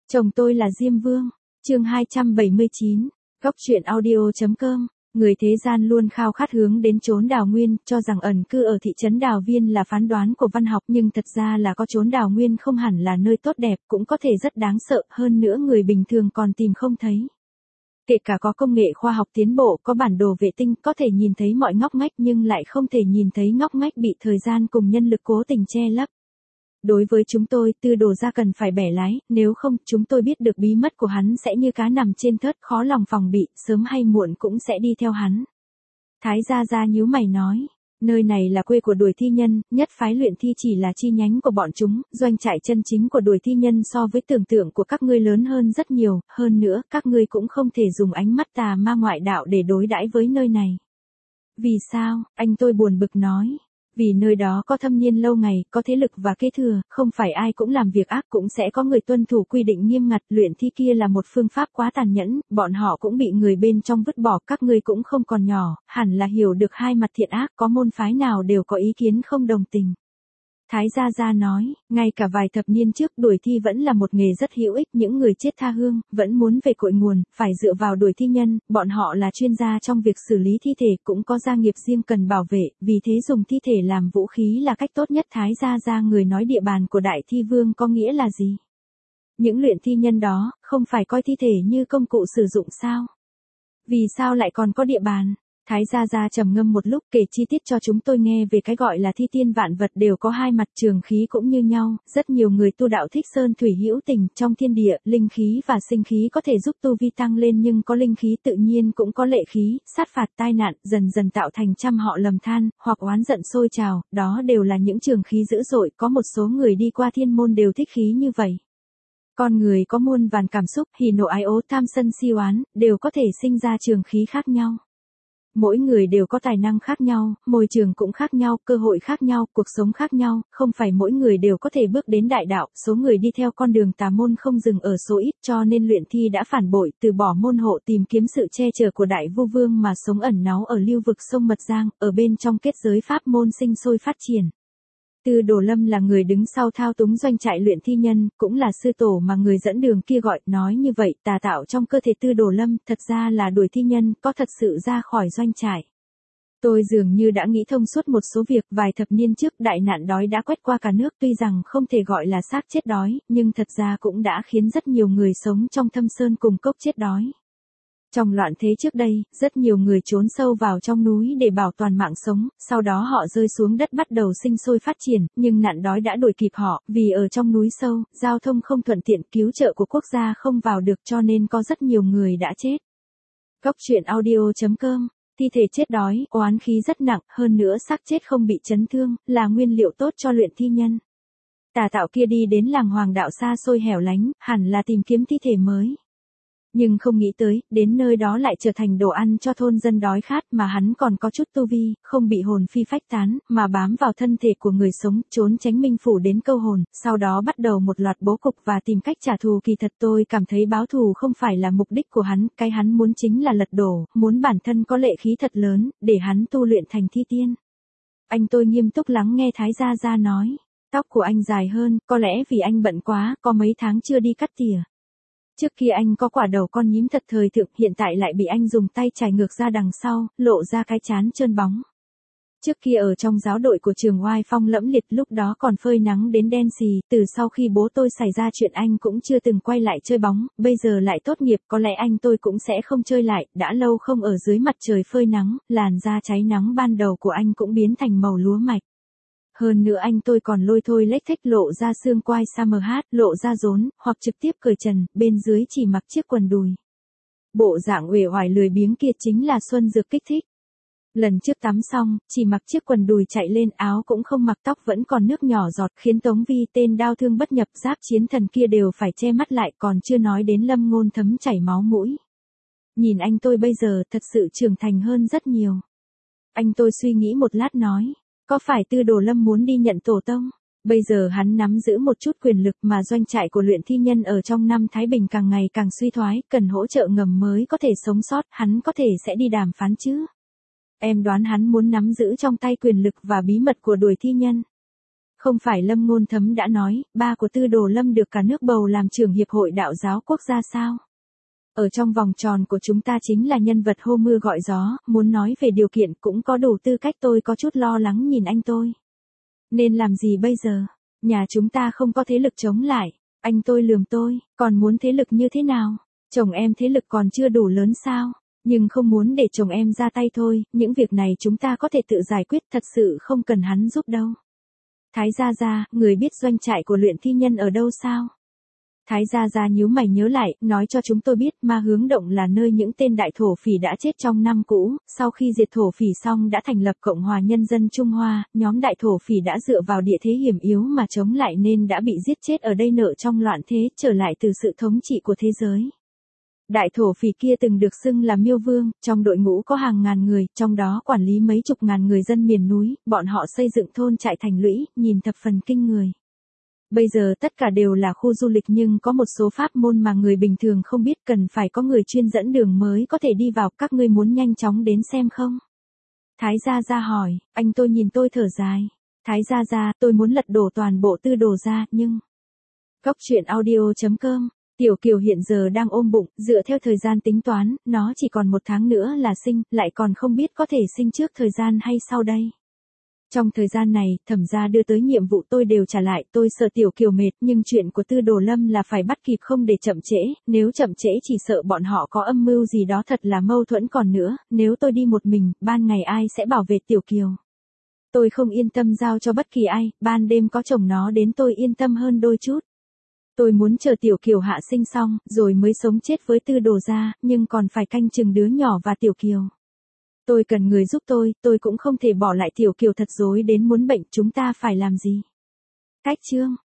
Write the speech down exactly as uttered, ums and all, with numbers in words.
Chồng tôi là Diêm Vương. Chương hai trăm bảy mươi chín. Góc truyện audio.com. Người thế gian luôn khao khát hướng đến chốn đào nguyên, cho rằng ẩn cư ở thị trấn Đào Viên là phán đoán của văn học, nhưng thật ra là có chốn đào nguyên không hẳn là nơi tốt đẹp, cũng có thể rất đáng sợ, hơn nữa người bình thường còn tìm không thấy. Kể cả có công nghệ khoa học tiến bộ, có bản đồ vệ tinh, có thể nhìn thấy mọi ngóc ngách nhưng lại không thể nhìn thấy ngóc ngách bị thời gian cùng nhân lực cố tình che lấp. Đối với chúng tôi, Tư Đồ gia cần phải bẻ lái, nếu không, chúng tôi biết được bí mật của hắn sẽ như cá nằm trên thớt, khó lòng phòng bị, sớm hay muộn cũng sẽ đi theo hắn. Thái gia gia nhíu mày nói, nơi này là quê của Đuổi Thi Nhân, nhất phái luyện thi chỉ là chi nhánh của bọn chúng, doanh trại chân chính của Đuổi Thi Nhân so với tưởng tượng của các ngươi lớn hơn rất nhiều, hơn nữa, các ngươi cũng không thể dùng ánh mắt tà ma ngoại đạo để đối đãi với nơi này. Vì sao? Anh tôi buồn bực nói. Vì nơi đó có thâm niên lâu ngày, có thế lực và kế thừa, không phải ai cũng làm việc ác, cũng sẽ có người tuân thủ quy định nghiêm ngặt, luyện thi kia là một phương pháp quá tàn nhẫn, bọn họ cũng bị người bên trong vứt bỏ, các ngươi cũng không còn nhỏ, hẳn là hiểu được hai mặt thiện ác, có môn phái nào đều có ý kiến không đồng tình. Thái gia gia nói, ngay cả vài thập niên trước đuổi thi vẫn là một nghề rất hữu ích, những người chết tha hương, vẫn muốn về cội nguồn, phải dựa vào Đuổi Thi Nhân, bọn họ là chuyên gia trong việc xử lý thi thể, cũng có gia nghiệp riêng cần bảo vệ, vì thế dùng thi thể làm vũ khí là cách tốt nhất. Thái gia gia người nói địa bàn của Đại Thi Vương có nghĩa là gì? Những luyện thi nhân đó, không phải coi thi thể như công cụ sử dụng sao? Vì sao lại còn có địa bàn? Thái gia gia trầm ngâm một lúc, kể chi tiết cho chúng tôi nghe về cái gọi là thi tiên vạn vật đều có hai mặt, trường khí cũng như nhau, rất nhiều người tu đạo thích sơn thủy hữu tình, trong thiên địa, linh khí và sinh khí có thể giúp tu vi tăng lên, nhưng có linh khí tự nhiên cũng có lệ khí, sát phạt tai nạn, dần dần tạo thành trăm họ lầm than, hoặc oán giận sôi trào, đó đều là những trường khí dữ dội, có một số người đi qua thiên môn đều thích khí như vậy. Con người có muôn vàn cảm xúc, hỉ nộ ái ố, tham sân si oán, đều có thể sinh ra trường khí khác nhau. Mỗi người đều có tài năng khác nhau, môi trường cũng khác nhau, cơ hội khác nhau, cuộc sống khác nhau, không phải mỗi người đều có thể bước đến đại đạo, số người đi theo con đường tà môn không dừng ở số ít, cho nên luyện thi đã phản bội, từ bỏ môn hộ tìm kiếm sự che chở của Đại Vu Vương mà sống ẩn náu ở lưu vực sông Mật Giang, ở bên trong kết giới pháp môn sinh sôi phát triển. Tư Đồ Lâm là người đứng sau thao túng doanh trại luyện thi nhân, cũng là sư tổ mà người dẫn đường kia gọi, nói như vậy, tà tạo trong cơ thể Tư Đồ Lâm, thật ra là Đuổi Thi Nhân, có thật sự ra khỏi doanh trại. Tôi dường như đã nghĩ thông suốt một số việc, vài thập niên trước đại nạn đói đã quét qua cả nước, tuy rằng không thể gọi là xác chết đói, nhưng thật ra cũng đã khiến rất nhiều người sống trong thâm sơn cùng cốc chết đói. Trong loạn thế trước đây, rất nhiều người trốn sâu vào trong núi để bảo toàn mạng sống, sau đó họ rơi xuống đất bắt đầu sinh sôi phát triển, nhưng nạn đói đã đuổi kịp họ, vì ở trong núi sâu, giao thông không thuận tiện, cứu trợ của quốc gia không vào được, cho nên có rất nhiều người đã chết. Góc truyện audio.com. Thi thể chết đói, oán khí rất nặng, hơn nữa xác chết không bị chấn thương, là nguyên liệu tốt cho luyện thi nhân. Tà tạo kia đi đến làng Hoàng Đạo xa xôi hẻo lánh, hẳn là tìm kiếm thi thể mới. Nhưng không nghĩ tới, đến nơi đó lại trở thành đồ ăn cho thôn dân đói khát, mà hắn còn có chút tu vi, không bị hồn phi phách tán, mà bám vào thân thể của người sống, trốn tránh minh phủ đến câu hồn, sau đó bắt đầu một loạt bố cục và tìm cách trả thù. Kỳ thật tôi cảm thấy báo thù không phải là mục đích của hắn, cái hắn muốn chính là lật đổ, muốn bản thân có lệ khí thật lớn, để hắn tu luyện thành thi tiên. Anh tôi nghiêm túc lắng nghe Thái gia gia nói, tóc của anh dài hơn, có lẽ vì anh bận quá, có mấy tháng chưa đi cắt tỉa. Trước kia anh có quả đầu con nhím thật thời thượng, hiện tại lại bị anh dùng tay chải ngược ra đằng sau, lộ ra cái trán trơn bóng. Trước kia ở trong giáo đội của trường oai phong lẫm liệt, lúc đó còn phơi nắng đến đen xì, từ sau khi bố tôi xảy ra chuyện anh cũng chưa từng quay lại chơi bóng, bây giờ lại tốt nghiệp, có lẽ anh tôi cũng sẽ không chơi lại, đã lâu không ở dưới mặt trời phơi nắng, làn da cháy nắng ban đầu của anh cũng biến thành màu lúa mạch. Hơn nữa anh tôi còn lôi thôi lếch thếch lộ ra xương quai summer hat, lộ ra rốn, hoặc trực tiếp cởi trần, bên dưới chỉ mặc chiếc quần đùi. Bộ dạng uể oải lười biếng kia chính là Xuân Dược kích thích. Lần trước tắm xong, chỉ mặc chiếc quần đùi chạy lên, áo cũng không mặc, tóc vẫn còn nước nhỏ giọt, khiến Tống Vi tên đao thương bất nhập Giáp Chiến Thần kia đều phải che mắt lại, còn chưa nói đến Lâm Ngôn thấm chảy máu mũi. Nhìn anh tôi bây giờ thật sự trưởng thành hơn rất nhiều. Anh tôi suy nghĩ một lát nói. Có phải Tư Đồ Lâm muốn đi nhận tổ tông? Bây giờ hắn nắm giữ một chút quyền lực mà doanh trại của luyện thi nhân ở trong năm Thái Bình càng ngày càng suy thoái, cần hỗ trợ ngầm mới có thể sống sót, hắn có thể sẽ đi đàm phán chứ? Em đoán hắn muốn nắm giữ trong tay quyền lực và bí mật của Đuổi Thi Nhân. Không phải Lâm Ngôn Thấm đã nói, ba của Tư Đồ Lâm được cả nước bầu làm trưởng hiệp hội đạo giáo quốc gia sao? Ở trong vòng tròn của chúng ta chính là nhân vật hô mưa gọi gió, muốn nói về điều kiện cũng có đủ tư cách. Tôi có chút lo lắng nhìn anh tôi. Nên làm gì bây giờ? Nhà chúng ta không có thế lực chống lại. Anh tôi lườm tôi, còn muốn thế lực như thế nào? Chồng em thế lực còn chưa đủ lớn sao? Nhưng không muốn để chồng em ra tay thôi, những việc này chúng ta có thể tự giải quyết, thật sự không cần hắn giúp đâu. Thái Gia Gia, người biết doanh trại của Luyện Thi Nhân ở đâu sao? Thái Gia Gia nhíu mày nhớ lại, nói cho chúng tôi biết Ma Hướng Động là nơi những tên đại thổ phỉ đã chết trong năm cũ, sau khi diệt thổ phỉ xong đã thành lập Cộng hòa Nhân dân Trung Hoa, nhóm đại thổ phỉ đã dựa vào địa thế hiểm yếu mà chống lại nên đã bị giết chết ở đây nợ trong loạn thế, trở lại từ sự thống trị của thế giới. Đại thổ phỉ kia từng được xưng là Miêu Vương, trong đội ngũ có hàng ngàn người, trong đó quản lý mấy chục ngàn người dân miền núi, bọn họ xây dựng thôn trại thành lũy, nhìn thập phần kinh người. Bây giờ tất cả đều là khu du lịch nhưng có một số pháp môn mà người bình thường không biết, cần phải có người chuyên dẫn đường mới có thể đi vào, các ngươi muốn nhanh chóng đến xem không? Thái Gia Gia hỏi, anh tôi nhìn tôi thở dài. Thái Gia Gia, tôi muốn lật đổ toàn bộ Tư Đồ gia, nhưng... Góc truyện audio chấm com. Tiểu Kiều hiện giờ đang ôm bụng, dựa theo thời gian tính toán, nó chỉ còn một tháng nữa là sinh, lại còn không biết có thể sinh trước thời gian hay sau đây. Trong thời gian này, Thẩm gia đưa tới nhiệm vụ tôi đều trả lại, tôi sợ Tiểu Kiều mệt, nhưng chuyện của Tư Đồ Lâm là phải bắt kịp không để chậm trễ, nếu chậm trễ chỉ sợ bọn họ có âm mưu gì đó, thật là mâu thuẫn. Còn nữa, nếu tôi đi một mình, ban ngày ai sẽ bảo vệ Tiểu Kiều? Tôi không yên tâm giao cho bất kỳ ai, ban đêm có chồng nó đến tôi yên tâm hơn đôi chút. Tôi muốn chờ Tiểu Kiều hạ sinh xong, rồi mới sống chết với Tư Đồ gia, nhưng còn phải canh chừng đứa nhỏ và Tiểu Kiều. Tôi cần người giúp tôi, tôi cũng không thể bỏ lại Tiểu Kiều thật dối đến muốn bệnh, chúng ta phải làm gì? Cách chương